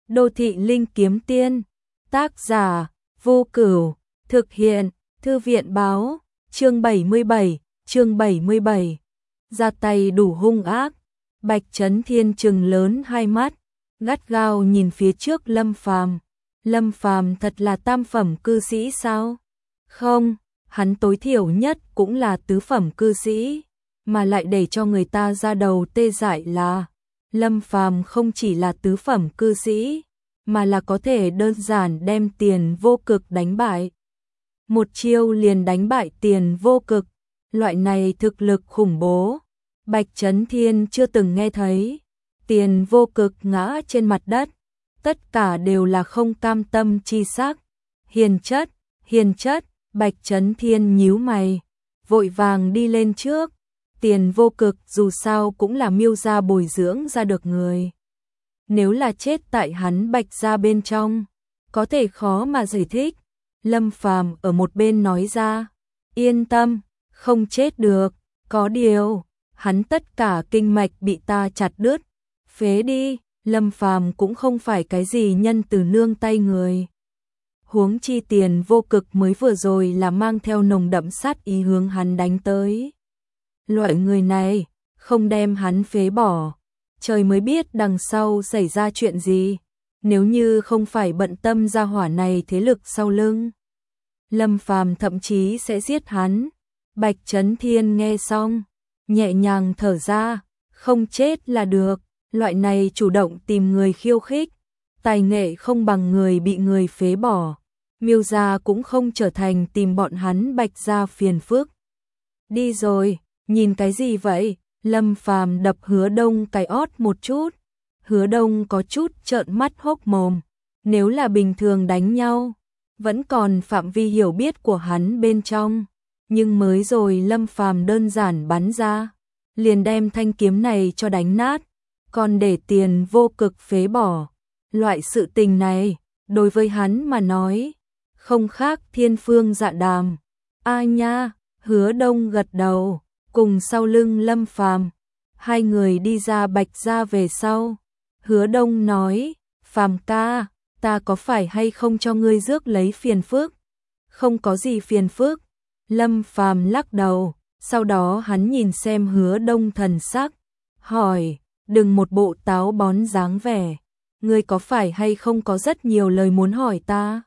Đô thị linh kiếm tiên, tác giả, Vô Cửu, thực hiện, Thư viện báo, chương 77, ra tay đủ hung ác. Bạch Chấn Thiên trừng lớn hai mắt, gắt gao nhìn phía trước Lâm Phàm. Lâm Phàm thật là tam phẩm cư sĩ sao? Không, hắn tối thiểu nhất cũng là tứ phẩm cư sĩ, mà lại để cho người ta ra đầu tê dại là Lâm Phàm không chỉ là tứ phẩm cư sĩ, mà là có thể đơn giản đem Tiền Vô Cực đánh bại. Một chiêu liền đánh bại Tiền Vô Cực, loại này thực lực khủng bố, Bạch Chấn Thiên chưa từng nghe thấy. Tiền Vô Cực ngã trên mặt đất, tất cả đều là không cam tâm chi sắc. Hiền chất, Bạch Chấn Thiên nhíu mày, vội vàng đi lên trước. Tiền Vô Cực dù sao cũng là Miêu gia bồi dưỡng ra được người. Nếu là chết tại hắn Bạch gia bên trong, có thể khó mà giải thích. Lâm Phàm ở một bên nói ra, yên tâm, không chết được, có điều, hắn tất cả kinh mạch bị ta chặt đứt, phế đi. Lâm Phàm cũng không phải cái gì nhân từ nương tay người. Huống chi Tiền Vô Cực mới vừa rồi là mang theo nồng đậm sát ý hướng hắn đánh tới. Loại người này, không đem hắn phế bỏ, trời mới biết đằng sau xảy ra chuyện gì, nếu như không phải bận tâm gia hỏa này thế lực sau lưng. Lâm Phàm thậm chí sẽ giết hắn. Bạch Chấn Thiên nghe xong, nhẹ nhàng thở ra, không chết là được, loại này chủ động tìm người khiêu khích, tài nghệ không bằng người bị người phế bỏ. Miêu gia cũng không trở thành tìm bọn hắn Bạch gia phiền phức. Đi rồi, nhìn cái gì vậy? Lâm Phàm đập Hứa Đông cái ót một chút. Hứa Đông có chút trợn mắt hốc mồm. Nếu là bình thường đánh nhau, vẫn còn phạm vi hiểu biết của hắn bên trong. Nhưng mới rồi Lâm Phàm đơn giản bắn ra, liền đem thanh kiếm này cho đánh nát, còn để Tiền Vô Cực phế bỏ. Loại sự tình này, đối với hắn mà nói, không khác thiên phương dạ đàm. A nha, Hứa Đông gật đầu, cùng sau lưng Lâm Phàm, hai người đi ra Bạch gia về sau. Hứa Đông nói, Phàm ca, ta có phải hay không cho ngươi rước lấy phiền phức? Không có gì phiền phức. Lâm Phàm lắc đầu, sau đó hắn nhìn xem Hứa Đông thần sắc, hỏi, đừng một bộ táo bón dáng vẻ, ngươi có phải hay không có rất nhiều lời muốn hỏi ta?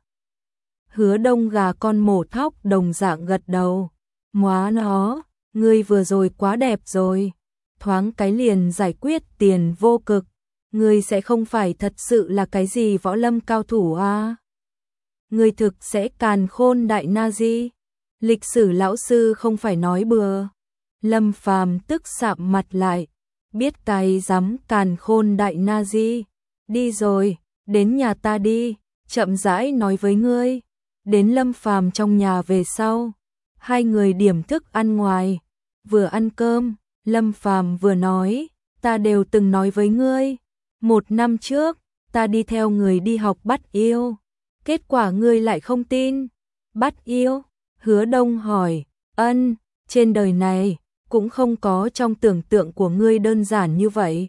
Hứa Đông gà con mổ thóc đồng dạng gật đầu, móa nó, ngươi vừa rồi quá đẹp rồi, thoáng cái liền giải quyết Tiền Vô Cực, ngươi sẽ không phải thật sự là cái gì võ lâm cao thủ à? Ngươi thực sẽ Càn Khôn Đại Na Di? Lịch sử lão sư không phải nói bừa. Lâm Phàm tức sạm mặt lại, biết cái dám Càn Khôn Đại Na Di. Đi rồi, đến nhà ta đi, chậm rãi nói với ngươi. Đến Lâm Phàm trong nhà về sau, hai người điểm thức ăn ngoài, vừa ăn cơm, Lâm Phàm vừa nói, ta đều từng nói với ngươi, 1 năm trước, ta đi theo người đi học bắt yêu, kết quả ngươi lại không tin. Bắt yêu? Hứa Đông hỏi, ân, trên đời này, cũng không có trong tưởng tượng của ngươi đơn giản như vậy.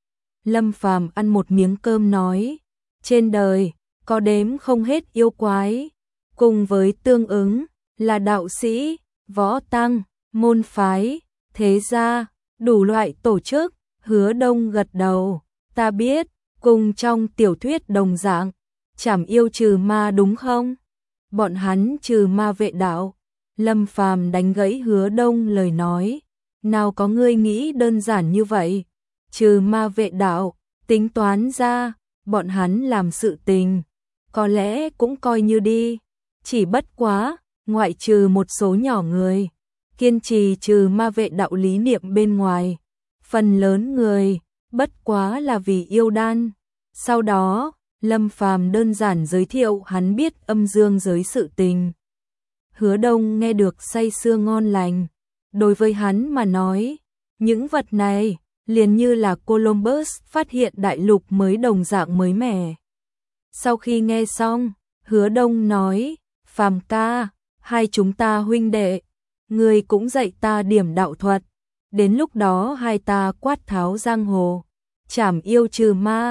Lâm Phàm ăn một miếng cơm nói, trên đời, có đếm không hết yêu quái, cùng với tương ứng, là đạo sĩ, võ tăng, môn phái, thế gia, đủ loại tổ chức. Hứa Đông gật đầu, ta biết, cùng trong tiểu thuyết đồng dạng, trảm yêu trừ ma đúng không? Bọn hắn trừ ma vệ đạo. Lâm Phàm đánh gãy Hứa Đông lời nói, nào có ngươi nghĩ đơn giản như vậy, trừ ma vệ đạo, tính toán ra, bọn hắn làm sự tình, có lẽ cũng coi như đi, chỉ bất quá, ngoại trừ một số nhỏ người, kiên trì trừ ma vệ đạo lý niệm bên ngoài, phần lớn người, bất quá là vì yêu đan. Sau đó, Lâm Phàm đơn giản giới thiệu hắn biết âm dương giới sự tình. Hứa Đông nghe được say sưa ngon lành, đối với hắn mà nói, những vật này liền như là Columbus phát hiện đại lục mới đồng dạng mới mẻ. Sau khi nghe xong, Hứa Đông nói, Phàm ca, hai chúng ta huynh đệ, ngươi cũng dạy ta điểm đạo thuật, đến lúc đó hai ta quát tháo giang hồ, trảm yêu trừ ma,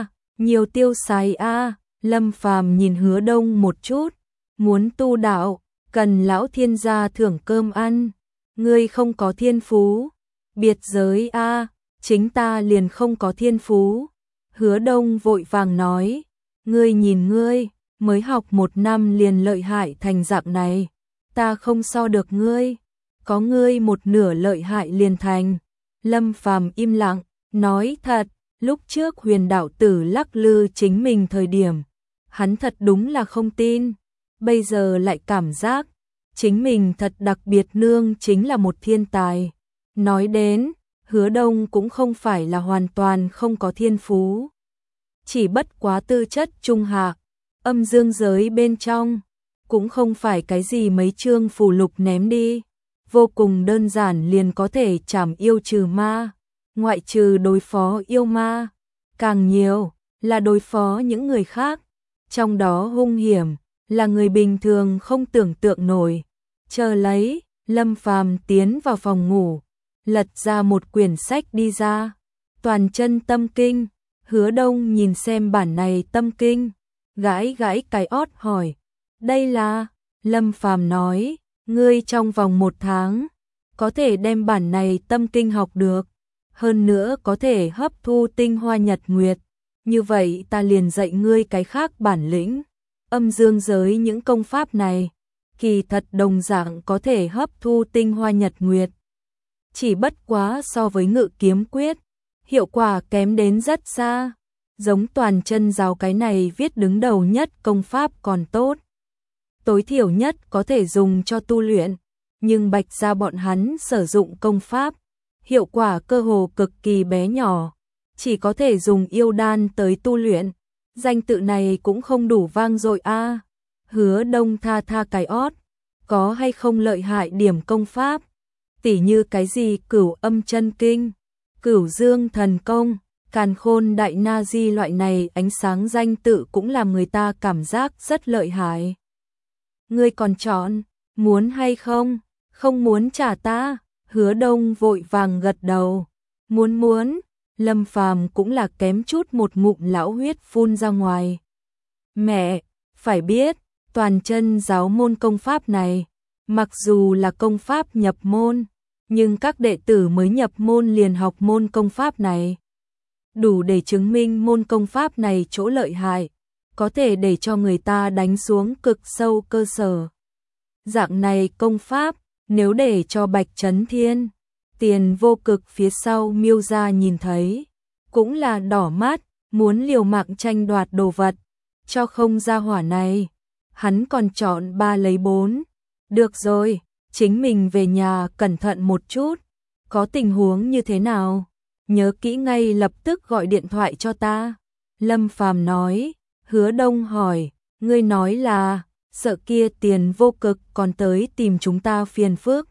Nhiều tiêu xài a. Lâm Phàm nhìn Hứa Đông một chút, muốn tu đạo, cần lão thiên gia thưởng cơm ăn, ngươi không có thiên phú, biệt giới a, chính ta liền không có thiên phú. Hứa Đông vội vàng nói, ngươi nhìn ngươi, mới học 1 năm liền lợi hại thành dạng này, ta không so được ngươi, có ngươi 1/2 lợi hại liền thành. Lâm Phàm im lặng, nói thật, lúc trước Huyền đạo tử lắc lư chính mình thời điểm, hắn thật đúng là không tin, bây giờ lại cảm giác chính mình thật đặc biệt, nương chính là một thiên tài. Nói đến, Hứa Đông cũng không phải là hoàn toàn không có thiên phú, chỉ bất quá tư chất trung hạ, âm dương giới bên trong cũng không phải cái gì mấy chương phù lục ném đi, vô cùng đơn giản liền có thể trảm yêu trừ ma, ngoại trừ đối phó yêu ma, càng nhiều là đối phó những người khác, trong đó hung hiểm là người bình thường không tưởng tượng nổi. Chờ lấy, Lâm Phàm tiến vào phòng ngủ, lật ra một quyển sách đi ra, Toàn chân tâm kinh. Hứa Đông nhìn xem bản này tâm kinh, gãi gãi cái ót hỏi, đây là? Lâm Phàm nói, ngươi trong vòng 1 tháng có thể đem bản này tâm kinh học được, hơn nữa có thể hấp thu tinh hoa nhật nguyệt, như vậy ta liền dạy ngươi cái khác bản lĩnh. Âm dương giới những công pháp này, kỳ thật đồng dạng có thể hấp thu tinh hoa nhật nguyệt, chỉ bất quá so với Ngự Kiếm Quyết, hiệu quả kém đến rất xa. Giống Toàn chân giáo cái này viết đứng đầu nhất công pháp còn tốt, tối thiểu nhất có thể dùng cho tu luyện, nhưng Bạch gia bọn hắn sử dụng công pháp, hiệu quả cơ hồ cực kỳ bé nhỏ, chỉ có thể dùng yêu đan tới tu luyện, danh tự này cũng không đủ vang dội a. Hứa Đông tha tha cái ót, có hay không lợi hại điểm công pháp, tỉ như cái gì Cửu Âm chân kinh, Cửu Dương thần công, Càn Khôn đại na di loại này ánh sáng danh tự cũng làm người ta cảm giác rất lợi hại. Ngươi còn chọn, muốn hay không? Không muốn trả ta. Hứa Đông vội vàng gật đầu, muốn. Lâm Phàm cũng là kém chút một ngụm lão huyết phun ra ngoài. Mẹ, phải biết, Toàn chân giáo môn công pháp này, mặc dù là công pháp nhập môn, nhưng các đệ tử mới nhập môn liền học môn công pháp này, đủ để chứng minh môn công pháp này chỗ lợi hại, có thể để cho người ta đánh xuống cực sâu cơ sở. Dạng này công pháp, nếu để cho Bạch Chấn Thiên, Tiền Vô Cực phía sau Miêu gia nhìn thấy, cũng là đỏ mắt, muốn liều mạng tranh đoạt đồ vật, cho không ra hỏa này. Hắn còn chọn 3 lấy 4. Được rồi, chính mình về nhà cẩn thận một chút, có tình huống như thế nào, nhớ kỹ ngay lập tức gọi điện thoại cho ta. Lâm Phàm nói. Hứa Đông hỏi, ngươi nói là, sợ kia Tiền Vô Cực còn tới tìm chúng ta phiền phức.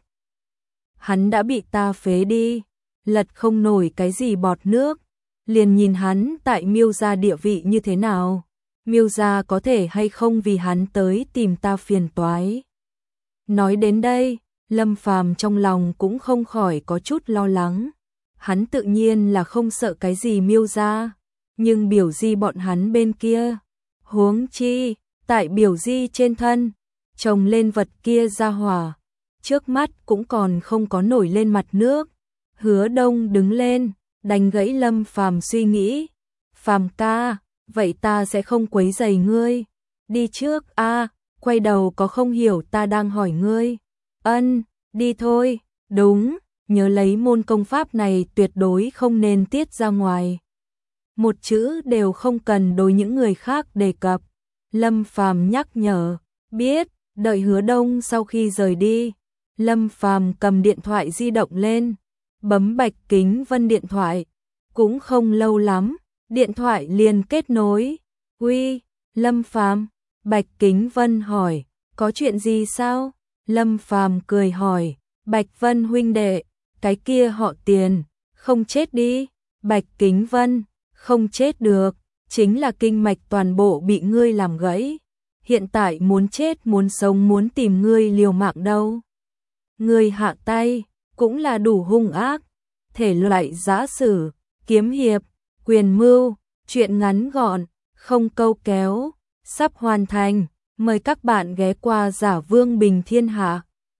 Hắn đã bị ta phế đi, lật không nổi cái gì bọt nước, liền nhìn hắn tại Miêu gia địa vị như thế nào, Miêu gia có thể hay không vì hắn tới tìm ta phiền toái. Nói đến đây, Lâm Phàm trong lòng cũng không khỏi có chút lo lắng, hắn tự nhiên là không sợ cái gì Miêu gia, nhưng Biểu Di bọn hắn bên kia, huống chi, tại Biểu Di trên thân, trồng lên vật kia ra hỏa, trước mắt cũng còn không có nổi lên mặt nước. Hứa Đông đứng lên, đánh gãy Lâm Phàm suy nghĩ. Phàm ca, vậy ta sẽ không quấy rầy ngươi. Đi trước a, quay đầu có không hiểu ta đang hỏi ngươi. Ân, đi thôi, đúng, nhớ lấy môn công pháp này tuyệt đối không nên tiết ra ngoài. Một chữ đều không cần đối những người khác đề cập. Lâm Phàm nhắc nhở, biết. Đợi Hứa Đông sau khi rời đi, Lâm Phàm cầm điện thoại di động lên, bấm Bạch Kính Vân điện thoại, cũng không lâu lắm, điện thoại liền kết nối. Uy, Lâm Phàm, Bạch Kính Vân hỏi, có chuyện gì sao? Lâm Phàm cười hỏi, Bạch Vân huynh đệ, cái kia họ Tiền, không chết đi. Bạch Kính Vân, không chết được, chính là kinh mạch toàn bộ bị ngươi làm gãy. Hiện tại muốn chết muốn sống muốn tìm ngươi liều mạng đâu. Ngươi hạ tay, cũng là đủ hung ác, thể loại giã sử, kiếm hiệp, quyền mưu, Chuyện ngắn gọn, không câu kéo, sắp hoàn thành. Mời các bạn ghé qua Giả Vương Bình Thiên Hạ.